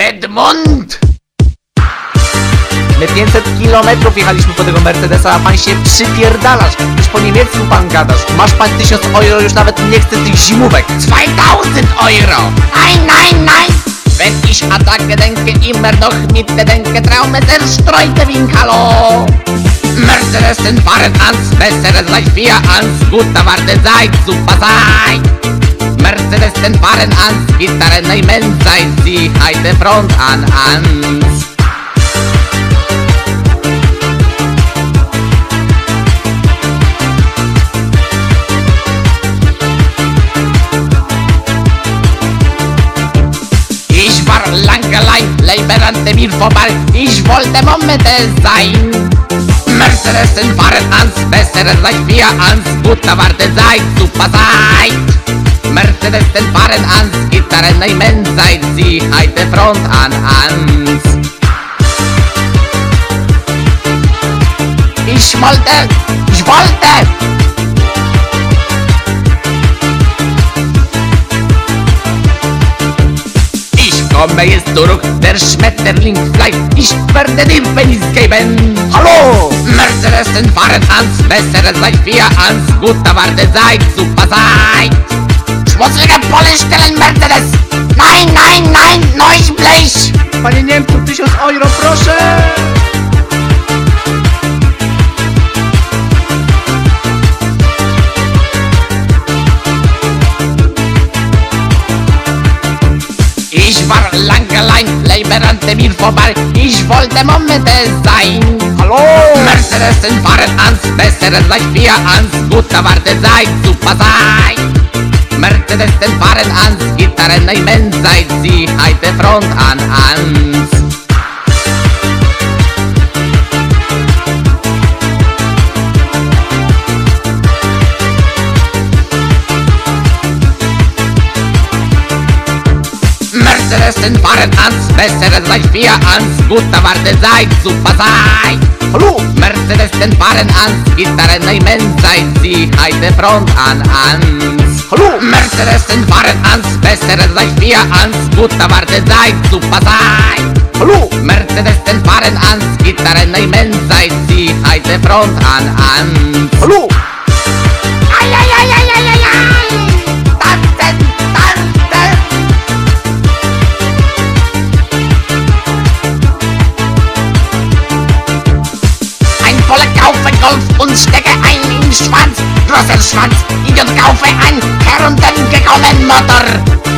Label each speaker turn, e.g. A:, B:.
A: Edmund!
B: My 500 kilometrów jechaliśmy po tego Mercedesa, a pan się przypierdalasz. Już po niemiecku pan gadasz. Masz pan 1000 euro, już nawet nie chce tych zimówek.
A: 2000 Euro! Nein, nein, nein! Wenn ich Attacke denke, immer noch mit der Denke Traume zerstreute Winkalo! Mercedesen fahren ans, bessere gleich wir ans, guter Warte seid, super seid! Mercedesen fahren ans, Gitarren nehmen seid, sie heite Front an ans. Ich war lange allein, Leben rannte mir vorbei, ich wollte Momente sein. Mercedesen fahren ans, bessere gleich wir ans, guter Warte seid, super seid. Mercedesen fahren ans, Gitarren nehmen seid, sie heite Front an ans. Ich wollte! Ich komme jetzt zurück, der Schmetterling fliegt, ich werde dir Penis geben.
B: Hallo!
A: Mercedesen fahren ans, bessere gleich wir ans, guter Warte seid, super seid. Schmutzige Polle stellen Mercedes! Nein, nein, nein, neues Blech!
B: Panie Niemcu, 1000 euro, proszę!
A: Ich war lange allein, Leben rannte mir vorbei, ich wollte Momente sein.
B: Hallo!
A: Mercedesen fahren ans, bessere gleich wir ans, guter Warte seid, super seid. Mercedesen fahren ans, Gitarren nehmen seid, sie heite Front an ans. Mercedesen fahren ans, bessere gleich wir ans, guter Warte seid, super seid.
B: Hallo!
A: Mercedesen fahren ans, Gitarren nehmen seid, sie heite Front an ans.
B: Hallo!
A: Mercedesen fahren ans, bessere gleich wir ans, guter Warte seid, super seid.
B: Hallo!
A: Mercedesen fahren ans, Gitarren nehmen seid, sie heite Front an ans.
B: Hallo!
A: Ai, ai, ai, ai, ai, ai, ai! Tanzen, tanzen! Ein Polle kaufe Golf und stecke ein in Schwanz. Großer Schwanz, Idiot kaufe ein heruntergekommenen Motor.